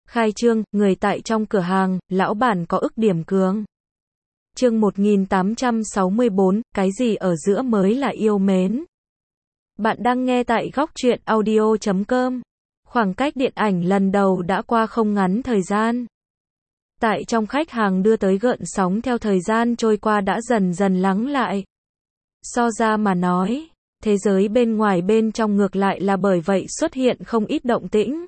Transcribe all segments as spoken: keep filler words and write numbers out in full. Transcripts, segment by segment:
Khai trương, người tại trong cửa hàng, lão bản có ức điểm cường. Chương một nghìn tám trăm sáu mươi bốn, cái gì ở giữa mới là yêu mến. Bạn đang nghe tại góc truyện audio chấm com. Khoảng cách điện ảnh lần đầu đã qua không ngắn thời gian. Tại trong khách hàng đưa tới gợn sóng theo thời gian trôi qua đã dần dần lắng lại. So ra mà nói, thế giới bên ngoài bên trong ngược lại là bởi vậy xuất hiện không ít động tĩnh.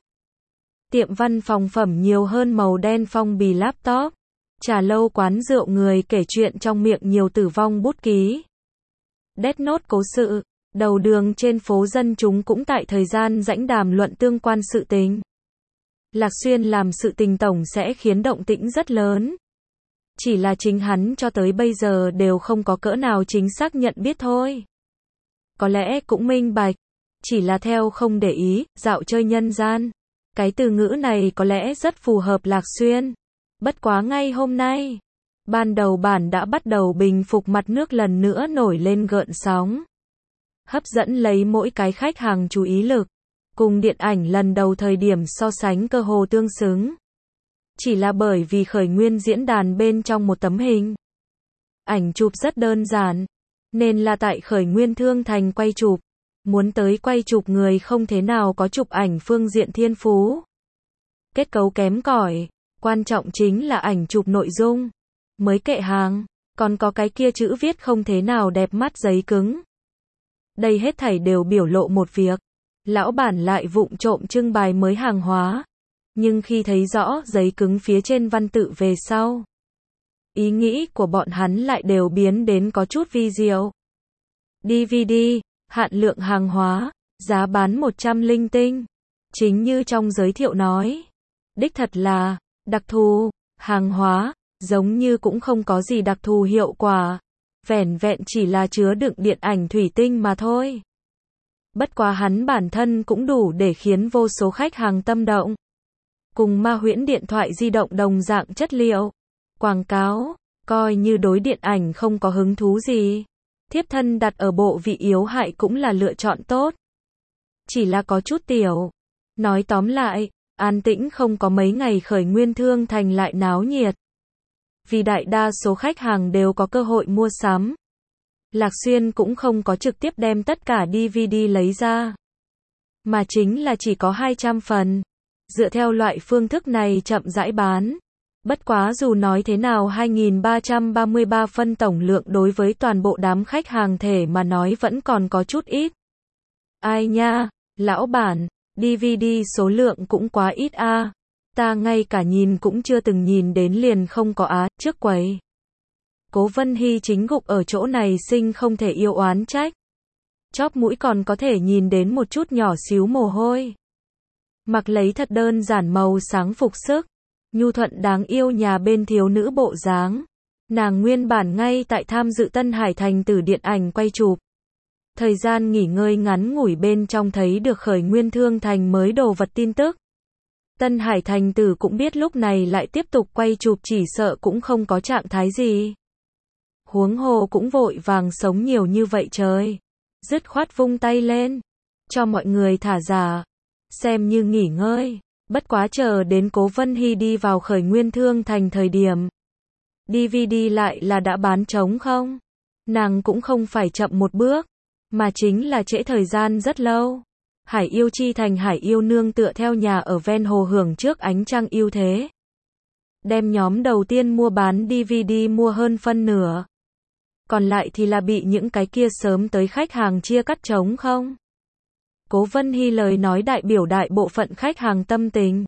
Tiệm văn phòng phẩm nhiều hơn màu đen phong bì laptop. Trà lâu quán rượu người kể chuyện trong miệng nhiều tử vong bút ký. Death Note cố sự. Đầu đường trên phố dân chúng cũng tại thời gian rãnh đàm luận tương quan sự tình. Lạc Xuyên làm sự tình tổng sẽ khiến động tĩnh rất lớn. Chỉ là chính hắn cho tới bây giờ đều không có cỡ nào chính xác nhận biết thôi. Có lẽ cũng minh bạch. Chỉ là theo không để ý, dạo chơi nhân gian. Cái từ ngữ này có lẽ rất phù hợp Lạc Xuyên. Bất quá ngay hôm nay, ban đầu bản đã bắt đầu bình phục mặt nước lần nữa nổi lên gợn sóng. Hấp dẫn lấy mỗi cái khách hàng chú ý lực. Cùng điện ảnh lần đầu thời điểm so sánh cơ hồ tương xứng. Chỉ là bởi vì khởi nguyên diễn đàn bên trong một tấm hình. Ảnh chụp rất đơn giản. Nên là tại khởi nguyên thương thành quay chụp. Muốn tới quay chụp người không thế nào có chụp ảnh phương diện thiên phú. Kết cấu kém cỏi. Quan trọng chính là ảnh chụp nội dung. Mới kệ hàng. Còn có cái kia chữ viết không thế nào đẹp mắt giấy cứng. Đây hết thảy đều biểu lộ một việc. Lão bản lại vụng trộm trưng bày mới hàng hóa. Nhưng khi thấy rõ giấy cứng phía trên văn tự về sau, ý nghĩ của bọn hắn lại đều biến đến có chút vi diệu. đê vê đê, hạn lượng hàng hóa, giá bán một trăm linh tinh. Chính như trong giới thiệu nói. Đích thật là, đặc thù, hàng hóa, giống như cũng không có gì đặc thù hiệu quả. Vẻn vẹn chỉ là chứa đựng điện ảnh thủy tinh mà thôi. Bất quá hắn bản thân cũng đủ để khiến vô số khách hàng tâm động. Cùng ma huyễn điện thoại di động đồng dạng chất liệu. Quảng cáo, coi như đối điện ảnh không có hứng thú gì. Thiếp thân đặt ở bộ vị yếu hại cũng là lựa chọn tốt. Chỉ là có chút tiểu. Nói tóm lại, an tĩnh không có mấy ngày khởi nguyên thương thành lại náo nhiệt. Vì đại đa số khách hàng đều có cơ hội mua sắm. Lạc Xuyên cũng không có trực tiếp đem tất cả đê vê đê lấy ra. Mà chính là chỉ có hai trăm phần. Dựa theo loại phương thức này chậm rãi bán. Bất quá dù nói thế nào hai nghìn ba trăm ba mươi ba phân tổng lượng đối với toàn bộ đám khách hàng thể mà nói vẫn còn có chút ít. Ai nha, lão bản, đê vê đê số lượng cũng quá ít a. À. Ta ngay cả nhìn cũng chưa từng nhìn đến liền không có á, trước quầy. Cố Vân Hy chính gục ở chỗ này sinh không thể yêu oán trách. Chóp mũi còn có thể nhìn đến một chút nhỏ xíu mồ hôi. Mặc lấy thật đơn giản màu sáng phục sức. Nhu thuận đáng yêu nhà bên thiếu nữ bộ dáng. Nàng nguyên bản ngay tại tham dự Tân Hải Thành Tử điện ảnh quay chụp. Thời gian nghỉ ngơi ngắn ngủi bên trong thấy được khởi nguyên thương thành mới đồ vật tin tức. Tân Hải Thành Tử cũng biết lúc này lại tiếp tục quay chụp chỉ sợ cũng không có trạng thái gì. Huống hồ cũng vội vàng sống nhiều như vậy trời. Dứt khoát vung tay lên. Cho mọi người thả giả. Xem như nghỉ ngơi. Bất quá chờ đến Cố Vân Hy đi vào khởi nguyên thương thành thời điểm. đê vê đê lại là đã bán trống không? Nàng cũng không phải chậm một bước. Mà chính là trễ thời gian rất lâu. Hải yêu chi thành hải yêu nương tựa theo nhà ở ven hồ hưởng trước ánh trăng yêu thế. Đem nhóm đầu tiên mua bán đê vê đê mua hơn phân nửa. Còn lại thì là bị những cái kia sớm tới khách hàng chia cắt trống không. Cố Vân Hy lời nói đại biểu đại bộ phận khách hàng tâm tình.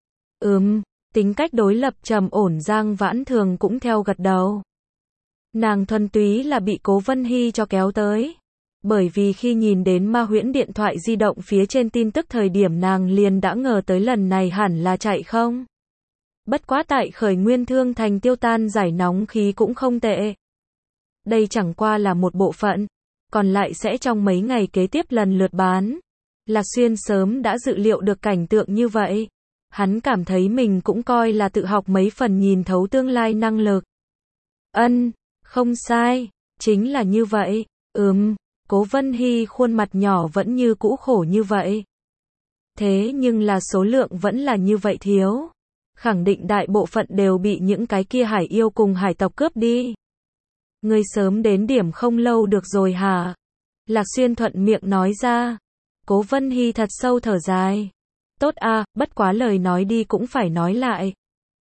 Ừm, tính cách đối lập trầm ổn Giang Vãn Thường cũng theo gật đầu. Nàng thuần túy là bị Cố Vân Hy cho kéo tới. Bởi vì khi nhìn đến ma huyễn điện thoại di động phía trên tin tức thời điểm nàng liền đã ngờ tới lần này hẳn là chạy không. Bất quá tại khởi nguyên thương thành tiêu tan giải nóng khí cũng không tệ. Đây chẳng qua là một bộ phận, còn lại sẽ trong mấy ngày kế tiếp lần lượt bán. Lạc Xuyên sớm đã dự liệu được cảnh tượng như vậy. Hắn cảm thấy mình cũng coi là tự học mấy phần nhìn thấu tương lai năng lực. Ân, không sai, chính là như vậy, ừm. Cố Vân Hy khuôn mặt nhỏ vẫn như cũ khổ như vậy. Thế nhưng là số lượng vẫn là như vậy thiếu. khẳng định đại bộ phận đều bị những cái kia hải yêu cùng hải tộc cướp đi. Ngươi sớm đến điểm không lâu được rồi hả? Lạc Xuyên thuận miệng nói ra. Cố Vân Hy thật sâu thở dài. Tốt a, bất quá lời nói đi cũng phải nói lại.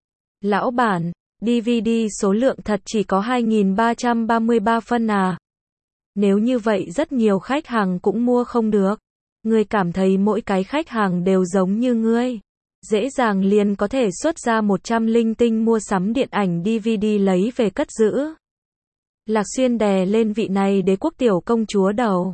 Lão bản, đê vê đê số lượng thật chỉ có hai nghìn ba trăm ba mươi ba phân à. Nếu như vậy rất nhiều khách hàng cũng mua không được. Ngươi cảm thấy mỗi cái khách hàng đều giống như ngươi. Dễ dàng liền có thể xuất ra một trăm linh tinh mua sắm điện ảnh đê vê đê lấy về cất giữ. Lạc Xuyên đè lên vị này đế quốc tiểu công chúa đầu.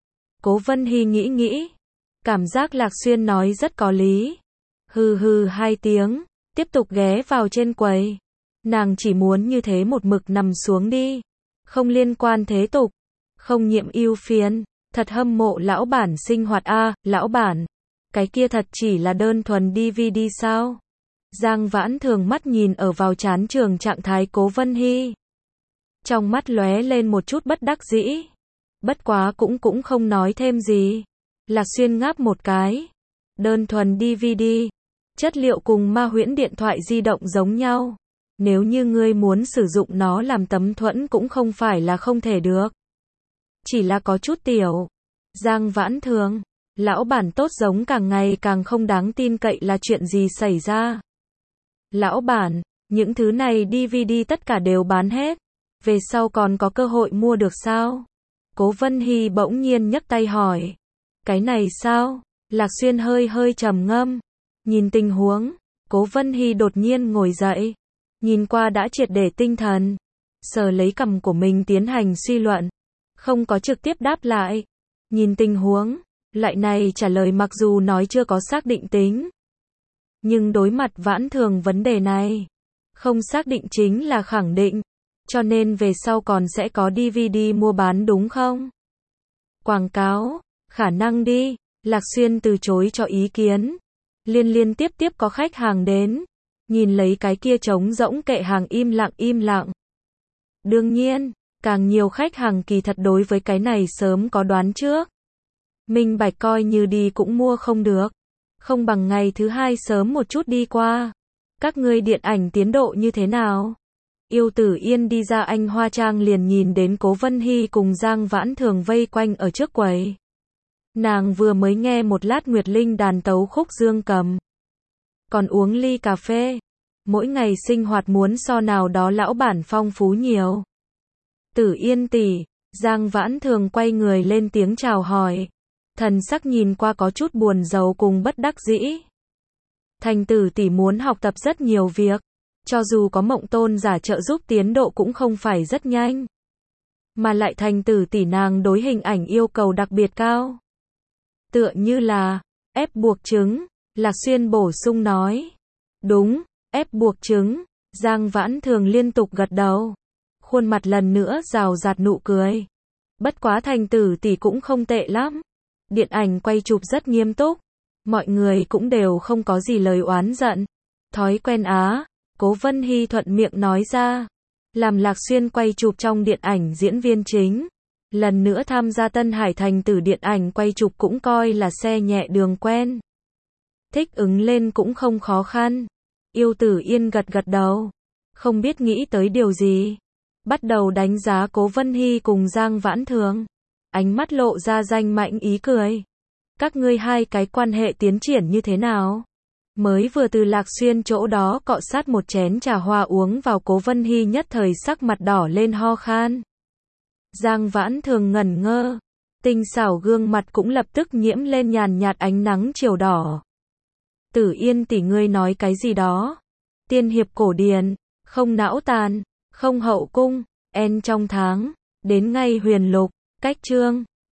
Cố Vân Hy nghĩ nghĩ. Cảm giác Lạc Xuyên nói rất có lý. Hừ hừ hai tiếng, tiếp tục ghé vào trên quầy. Nàng chỉ muốn như thế một mực nằm xuống đi. Không liên quan thế tục. Không nhiệm ưu phiền. Thật hâm mộ lão bản sinh hoạt a, à, lão bản. Cái kia thật chỉ là đơn thuần đê vê đê sao? Giang Vãn Thường mắt nhìn ở vào chán trường trạng thái Cố Vân Hy. Trong mắt lóe lên một chút bất đắc dĩ. Bất quá cũng cũng không nói thêm gì. Lạc Xuyên ngáp một cái. Đơn thuần đê vê đê. Chất liệu cùng ma huyễn điện thoại di động giống nhau. Nếu như ngươi muốn sử dụng nó làm tấm thuẫn cũng không phải là không thể được. Chỉ là có chút tiểu. Giang Vãn Thường. Lão bản tốt giống càng ngày càng không đáng tin cậy là chuyện gì xảy ra. Lão bản, những thứ này đê vê đê tất cả đều bán hết. Về sau còn có cơ hội mua được sao? Cố Vân Hy bỗng nhiên nhấc tay hỏi. Cái này sao? Lạc Xuyên hơi hơi trầm ngâm. Nhìn tình huống, Cố Vân Hy đột nhiên ngồi dậy. Nhìn qua đã triệt để tinh thần. Sờ lấy cằm của mình tiến hành suy luận. Không có trực tiếp đáp lại. Nhìn tình huống, loại này trả lời mặc dù nói chưa có xác định tính. Nhưng đối mặt Vãn Thường vấn đề này, không xác định chính là khẳng định. Cho nên về sau còn sẽ có đê vê đê mua bán đúng không? Quảng cáo, khả năng đi. Lạc Xuyên từ chối cho ý kiến. Liên liên tiếp tiếp có khách hàng đến. Nhìn lấy cái kia trống rỗng kệ hàng im lặng im lặng. Đương nhiên, càng nhiều khách hàng kỳ thật đối với cái này sớm có đoán trước. Minh bạch coi như đi cũng mua không được. Không bằng ngày thứ hai sớm một chút đi qua. Các ngươi điện ảnh tiến độ như thế nào? Yêu Tử Yên đi ra Anh Hoa Trang liền nhìn đến Cố Vân Hy cùng Giang Vãn Thường vây quanh ở trước quầy. Nàng vừa mới nghe một lát Nguyệt Linh đàn tấu khúc dương cầm. Còn uống ly cà phê. Mỗi ngày sinh hoạt muốn so nào đó lão bản phong phú nhiều. Tử Yên tỷ, Giang Vãn Thường quay người lên tiếng chào hỏi. Thần sắc nhìn qua có chút buồn rầu cùng bất đắc dĩ. Thành Tử tỷ muốn học tập rất nhiều việc. Cho dù có Mộng Tôn giả trợ giúp tiến độ cũng không phải rất nhanh. Mà lại Thành Tử tỷ nàng đối hình ảnh yêu cầu đặc biệt cao. Tựa như là, ép buộc trứng, Lạc Xuyên bổ sung nói. Đúng, ép buộc trứng, Giang Vãn Thường liên tục gật đầu. Khuôn mặt lần nữa rào rạt nụ cười. Bất quá Thành Tử tỷ cũng không tệ lắm. Điện ảnh quay chụp rất nghiêm túc. Mọi người cũng đều không có gì lời oán giận. Thói quen á. Cố Vân Hy thuận miệng nói ra. Làm Lạc Xuyên quay chụp trong điện ảnh diễn viên chính. Lần nữa tham gia Tân Hải Thành Tử điện ảnh quay chụp cũng coi là xe nhẹ đường quen. Thích ứng lên cũng không khó khăn. Yêu Tử Yên gật gật đầu. Không biết nghĩ tới điều gì. Bắt đầu đánh giá Cố Vân Hy cùng Giang Vãn Thường. Ánh mắt lộ ra danh mãnh ý cười. Các ngươi hai cái quan hệ tiến triển như thế nào? Mới vừa từ Lạc Xuyên chỗ đó cọ sát một chén trà hoa uống vào Cố Vân Hy nhất thời sắc mặt đỏ lên ho khan. Giang Vãn Thường ngẩn ngơ. Tinh xảo gương mặt cũng lập tức nhiễm lên nhàn nhạt ánh nắng chiều đỏ. Tử Yên tỷ ngươi nói cái gì đó? Tiên hiệp cổ điển, không não tàn, không hậu cung, en trong tháng, đến ngay huyền lục, cách chương.